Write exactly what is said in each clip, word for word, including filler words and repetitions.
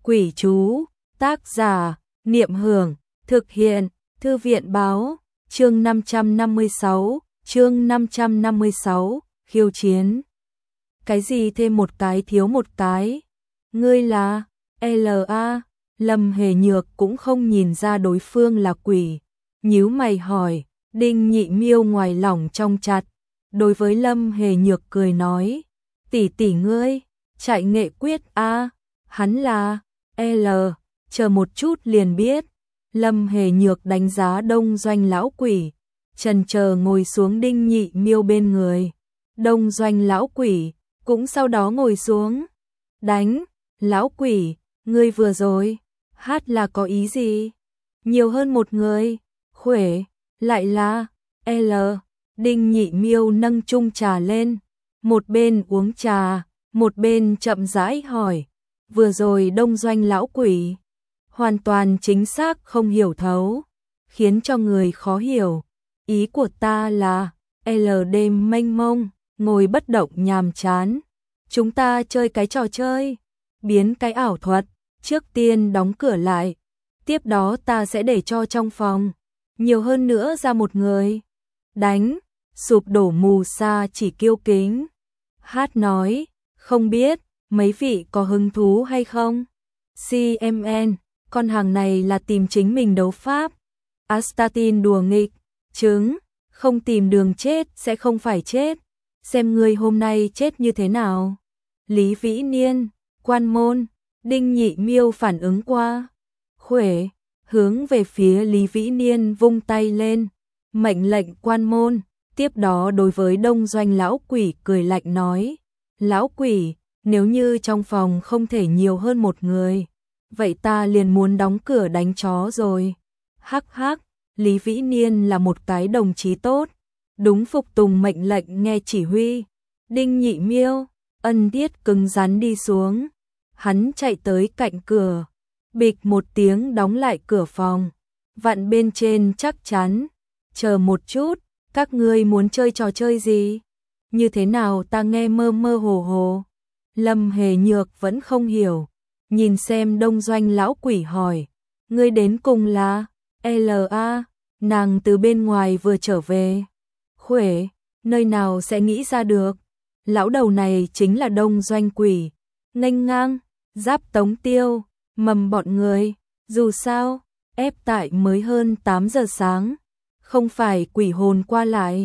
Quỷ chú, tác giả, Niệm Hưởng, thực hiện, Thư viện báo, chương năm trăm năm mươi sáu, chương năm trăm năm mươi sáu, khiêu chiến. Cái gì thêm một cái thiếu một cái? Ngươi là lờ a? Lâm Hề Nhược cũng không nhìn ra đối phương là quỷ, nhíu mày hỏi. Đinh Nhị Miêu ngoài lỏng trong chặt, đối với Lâm Hề Nhược cười nói, tỷ tỷ ngươi, chạy nghệ quyết a? Hắn là L, chờ một chút liền biết. Lâm Hề Nhược đánh giá Đông Doanh lão quỷ, chần chờ ngồi xuống Đinh Nhị Miêu bên người. Đông Doanh lão quỷ cũng sau đó ngồi xuống. Đánh, lão quỷ, ngươi vừa rồi hát là có ý gì? Nhiều hơn một người, khuể, lại là L. Đinh Nhị Miêu nâng chung trà lên, một bên uống trà, một bên chậm rãi hỏi, vừa rồi Đông Doanh lão quỷ hoàn toàn chính xác không hiểu thấu, khiến cho người khó hiểu. Ý của ta là L đêm mênh mông, ngồi bất động nhàm chán. Chúng ta chơi cái trò chơi, biến cái ảo thuật, trước tiên đóng cửa lại, tiếp đó ta sẽ để cho trong phòng nhiều hơn nữa ra một người. Đánh, sụp đổ mù sa chỉ kiêu kính. Hát nói, không biết, mấy vị có hứng thú hay không? xê em en, con hàng này là tìm chính mình đấu pháp. Astatin đùa nghịch, chứng, không tìm đường chết sẽ không phải chết. Xem ngươi hôm nay chết như thế nào. Lý Vĩ Niên, Quan Môn, Đinh Nhị Miêu phản ứng qua. Khuể, hướng về phía Lý Vĩ Niên vung tay lên, mệnh lệnh Quan Môn, tiếp đó đối với Đông Doanh lão quỷ cười lạnh nói, lão quỷ, nếu như trong phòng không thể nhiều hơn một người, vậy ta liền muốn đóng cửa đánh chó rồi. Hắc hắc, Lý Vĩ Niên là một cái đồng chí tốt, đúng phục tùng mệnh lệnh nghe chỉ huy. Đinh Nhị Miêu, ân thiết cứng rắn đi xuống, hắn chạy tới cạnh cửa, bịch một tiếng đóng lại cửa phòng, vặn bên trên chắc chắn, chờ một chút, các ngươi muốn chơi trò chơi gì? Như thế nào ta nghe mơ mơ hồ hồ. Lâm Hề Nhược vẫn không hiểu, nhìn xem Đông Doanh lão quỷ hỏi, ngươi đến cùng là lờ a? Nàng từ bên ngoài vừa trở về. Khuể, nơi nào sẽ nghĩ ra được, lão đầu này chính là Đông Doanh quỷ. Nghênh ngang, Giáp Tống Tiêu, mầm bọn người, dù sao, ép tại mới hơn tám giờ sáng, không phải quỷ hồn qua lại.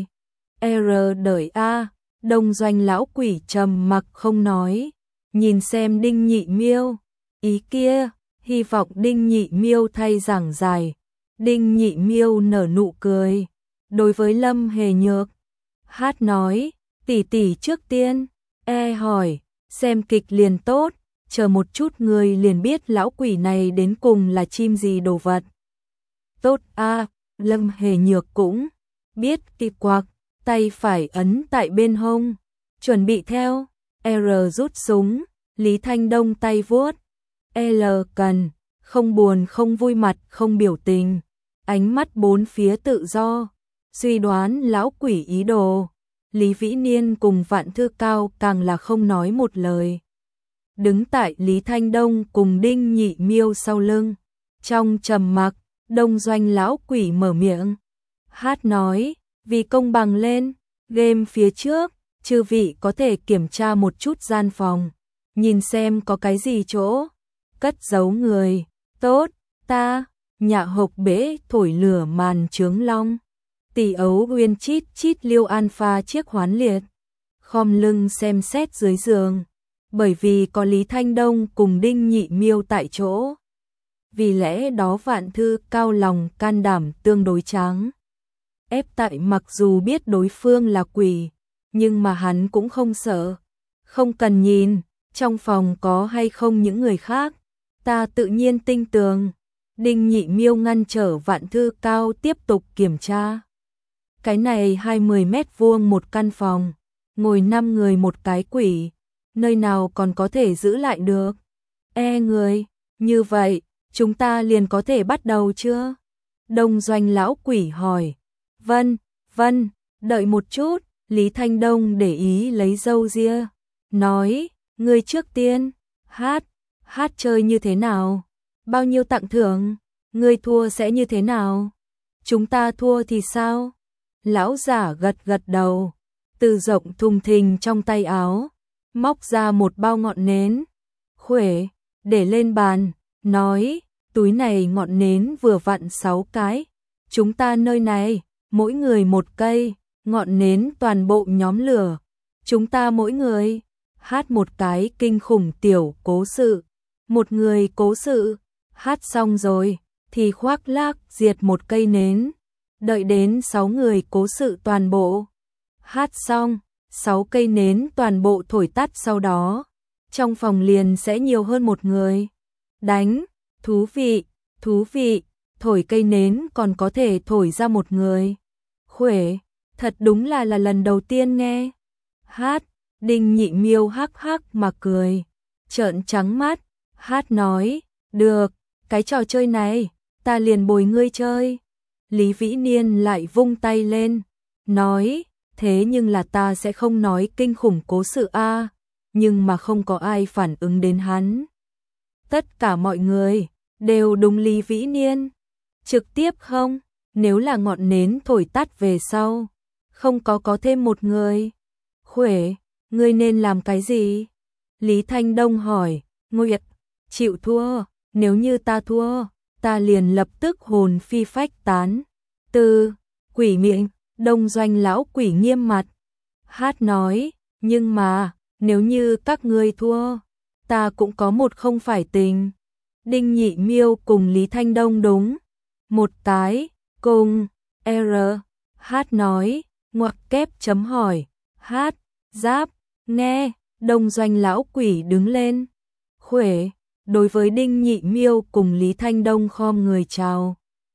R đợi a. Đông Doanh lão quỷ trầm mặc không nói, nhìn xem Đinh Nhị Miêu, ý kia, hy vọng Đinh Nhị Miêu thay giảng giải. Đinh Nhị Miêu nở nụ cười, đối với Lâm Hề Nhược, hát nói, tỷ tỷ trước tiên, e hỏi, xem kịch liền tốt, chờ một chút người liền biết lão quỷ này đến cùng là chim gì đồ vật. Tốt a. Lâm Hề Nhược cũng biết kịp quạc, tay phải ấn tại bên hông, chuẩn bị theo. R rút súng, Lý Thanh Đông tay vuốt, L cần, không buồn không vui mặt không biểu tình, ánh mắt bốn phía tự do, suy đoán lão quỷ ý đồ. Lý Vĩ Niên cùng Vạn Thư Cao càng là không nói một lời, đứng tại Lý Thanh Đông cùng Đinh Nhị Miêu sau lưng. Trong trầm mặc, Đông Doanh lão quỷ mở miệng, hát nói, vì công bằng lên, game phía trước, chư vị có thể kiểm tra một chút gian phòng, nhìn xem có cái gì chỗ cất giấu người. Tốt, ta, Nhạ Hộc Bế thổi lửa màn trướng long, tỷ ấu uyên chít chít liêu alpha chiếc hoán liệt, khom lưng xem xét dưới giường, bởi vì có Lý Thanh Đông cùng Đinh Nhị Miêu tại chỗ. Vì lẽ đó Vạn Thư Cao lòng can đảm tương đối trắng. Ép tại mặc dù biết đối phương là quỷ, nhưng mà hắn cũng không sợ. Không cần nhìn, trong phòng có hay không những người khác, ta tự nhiên tin tưởng. Đinh Nhị Miêu ngăn trở Vạn Thư Cao tiếp tục kiểm tra. Cái này hai mươi mét vuông một căn phòng, ngồi năm người một cái quỷ, nơi nào còn có thể giữ lại được. E người, như vậy, chúng ta liền có thể bắt đầu chưa? Đông Doanh lão quỷ hỏi. Vân, vân, đợi một chút, Lý Thanh Đông để ý lấy râu ria, nói, ngươi trước tiên, hát, Hát chơi như thế nào? Bao nhiêu tặng thưởng? Ngươi thua sẽ như thế nào? Chúng ta thua thì sao? Lão giả gật gật đầu, từ rộng thùng thình trong tay áo, móc ra một bao ngọn nến, khuể, để lên bàn, nói, túi này ngọn nến vừa vặn sáu cái, chúng ta nơi này, mỗi người một cây, ngọn nến toàn bộ nhóm lửa, chúng ta mỗi người, hát một cái kinh khủng tiểu cố sự, một người cố sự, hát xong rồi, thì khoác lác diệt một cây nến, đợi đến sáu người cố sự toàn bộ. Hát xong, sáu cây nến toàn bộ thổi tắt sau đó, trong phòng liền sẽ nhiều hơn một người. Đánh, thú vị, thú vị, thổi cây nến còn có thể thổi ra một người. Khuể, thật đúng là là lần đầu tiên nghe. Hát, Đinh Nhị Miêu hắc hắc mà cười, trợn trắng mắt, hát nói, được, cái trò chơi này, ta liền bồi ngươi chơi. Lý Vĩ Niên lại vung tay lên, nói, thế nhưng là ta sẽ không nói kinh khủng cố sự a, nhưng mà không có ai phản ứng đến hắn. Tất cả mọi người đều đúng Lý Vĩ Niên. Trực tiếp không, nếu là ngọn nến thổi tắt về sau, không có có thêm một người. Khuể, ngươi nên làm cái gì? Lý Thanh Đông hỏi, Nguyệt, chịu thua, nếu như ta thua, ta liền lập tức hồn phi phách tán. Từ, quỷ miệng, Đông Doanh lão quỷ nghiêm mặt. Hát nói, nhưng mà, nếu như các ngươi thua, ta cũng có một không phải tình. Đinh Nhị Miêu cùng Lý Thanh Đông đúng. Một cái, cùng, R, hát nói, ngoặc kép chấm hỏi, hát, giáp, nghe, Đông Doanh lão quỷ đứng lên. Khuể, đối với Đinh Nhị Miêu cùng Lý Thanh Đông khom người chào.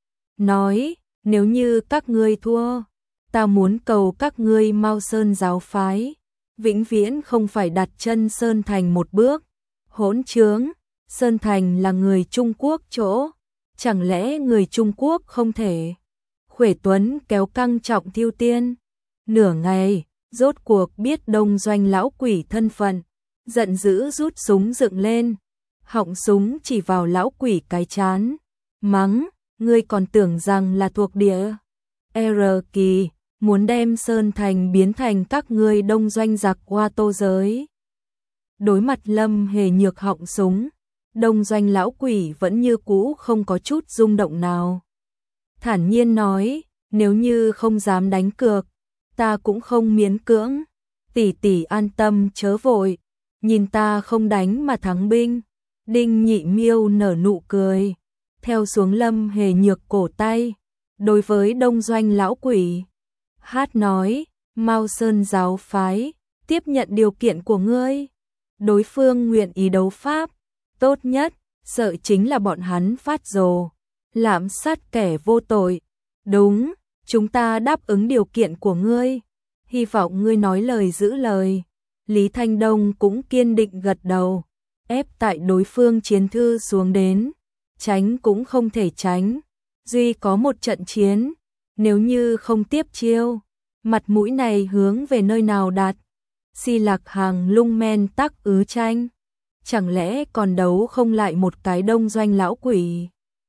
Nói, nếu như các ngươi thua, ta muốn cầu các ngươi Mao Sơn giáo phái, vĩnh viễn không phải đặt chân Sơn Thành một bước. Hỗn trướng, Sơn Thành là người Trung Quốc chỗ, chẳng lẽ người Trung Quốc không thể? Khuể Tuấn kéo căng Trọng Thiêu Tiên, nửa ngày, rốt cuộc biết Đông Doanh lão quỷ thân phận, giận dữ rút súng dựng lên, họng súng chỉ vào lão quỷ cái chán, mắng, ngươi còn tưởng rằng là thuộc địa R kỳ, muốn đem Sơn Thành biến thành các ngươi Đông Doanh giặc hoa tô giới. Đối mặt Lâm Hề Nhược họng súng, Đông Doanh lão quỷ vẫn như cũ không có chút rung động nào. Thản nhiên nói, nếu như không dám đánh cược, ta cũng không miễn cưỡng, tỷ tỷ an tâm chớ vội, nhìn ta không đánh mà thắng binh. Đinh Nhị Miêu nở nụ cười, theo xuống Lâm Hề Nhược cổ tay, đối với Đông Doanh lão quỷ. Hát nói, Mao Sơn giáo phái, tiếp nhận điều kiện của ngươi. Đối phương nguyện ý đấu pháp, tốt nhất, sợ chính là bọn hắn phát rồ, lạm sát kẻ vô tội. Đúng, chúng ta đáp ứng điều kiện của ngươi, hy vọng ngươi nói lời giữ lời. Lý Thanh Đông cũng kiên định gật đầu, ép tại đối phương chiến thư xuống đến, tránh cũng không thể tránh, duy có một trận chiến, nếu như không tiếp chiêu, mặt mũi này hướng về nơi nào đặt. Si Lạc Hàng lung men tắc ứ tranh, chẳng lẽ còn đấu không lại một cái Đông Doanh lão quỷ?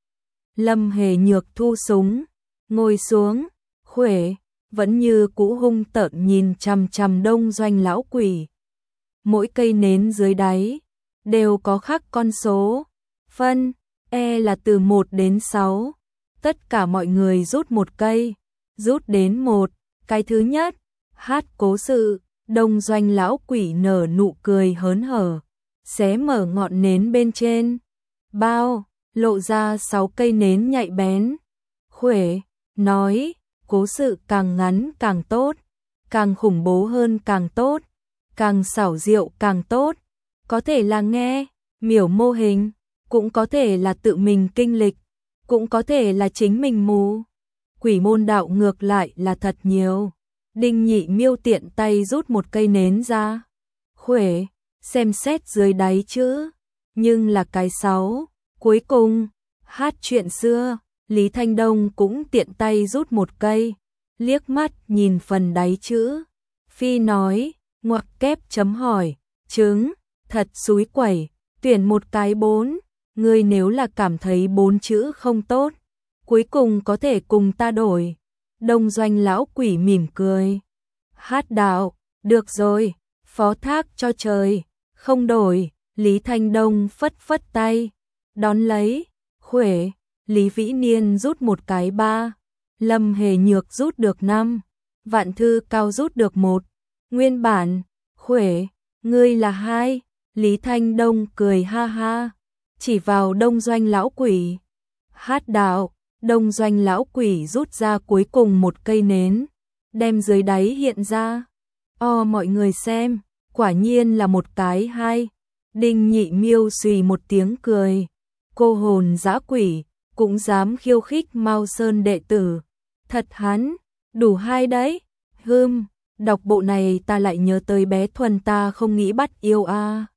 Lâm Hề Nhược thu súng, ngồi xuống, Khuể, vẫn như cũ hung tợn nhìn chằm chằm Đông Doanh lão quỷ. Mỗi cây nến dưới đáy đều có khắc con số, phân, E là từ một đến sáu. Tất cả mọi người rút một cây, rút đến một, cái thứ nhất, hát cố sự. Đông Doanh lão quỷ nở nụ cười hớn hở, xé mở ngọn nến bên trên, bao, lộ ra sáu cây nến nhạy bén. Khuể, nói, cố sự càng ngắn càng tốt, càng khủng bố hơn càng tốt, càng xảo diệu càng tốt, có thể là nghe, miểu mô hình, cũng có thể là tự mình kinh lịch, cũng có thể là chính mình mù. Quỷ môn đạo ngược lại là thật nhiều. Đinh Nhị Miêu tiện tay rút một cây nến ra. Khuể, xem xét dưới đáy chữ, nhưng là cái sáu. Cuối cùng, hát chuyện xưa, Lý Thanh Đông cũng tiện tay rút một cây, liếc mắt nhìn phần đáy chữ. Phi nói, ngoặc kép chấm hỏi, trứng, thật xúi quẩy, tuyển một cái bốn, ngươi nếu là cảm thấy bốn chữ không tốt, cuối cùng có thể cùng ta đổi. Đông Doanh lão quỷ mỉm cười. Hát đạo, được rồi, phó thác cho trời, không đổi. Lý Thanh Đông phất phất tay, đón lấy. Khuể, Lý Vĩ Niên rút một cái ba, Lâm Hề Nhược rút được năm, Vạn Thư Cao rút được một. Nguyên bản, Khuể, ngươi là hai. Lý Thanh Đông cười ha ha, chỉ vào Đông Doanh lão quỷ. Hát đạo, Đông Doanh lão quỷ rút ra cuối cùng một cây nến, đem dưới đáy hiện ra. O mọi người xem, quả nhiên là một cái hai. Đinh Nhị Miêu xùy một tiếng cười, cô hồn dã quỷ, cũng dám khiêu khích Mao Sơn đệ tử. Thật hắn, đủ hai đấy. Hừm, đọc bộ này ta lại nhớ tới bé Thuần ta không nghĩ bắt yêu a. À.